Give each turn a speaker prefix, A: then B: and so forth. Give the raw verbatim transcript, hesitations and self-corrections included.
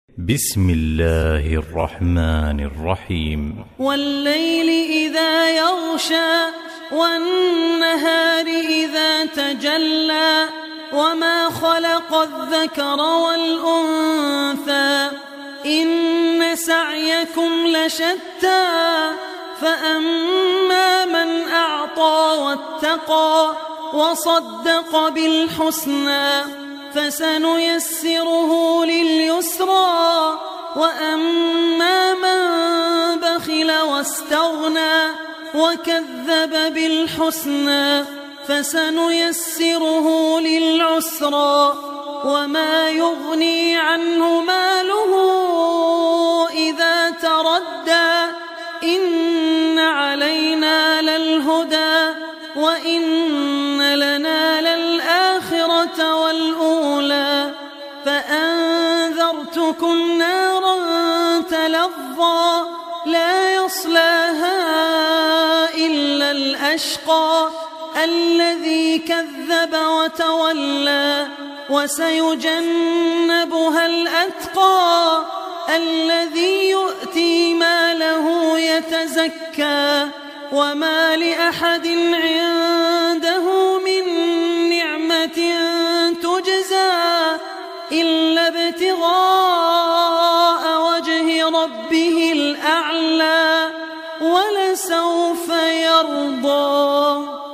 A: بسم الله الرحمن الرحيم.
B: والليل إذا يغشى والنهار إذا تجلى وما خلق الذكر والأنثى إن سعيكم لشتى فأما من أعطى واتقى وصدق بالحسنى فسنيسره لليسرى وأما من بخل واستغنى وكذب بالحسنى فسنيسره للعسرى وما يغني عنه ماله إذا تردى إن علينا للهدى وإن لنا للآخرة والأولى فأنذرتكم نارا تلظى لا يصلاها إلا الأشقى الذي كذب وتولى وسيجنبها الأتقى الذي يؤتي ماله يتزكى وما لأحد عنده من نعمة تجزى إلا ابتغاء وجه ربه الأعلى ولسوف يرضى.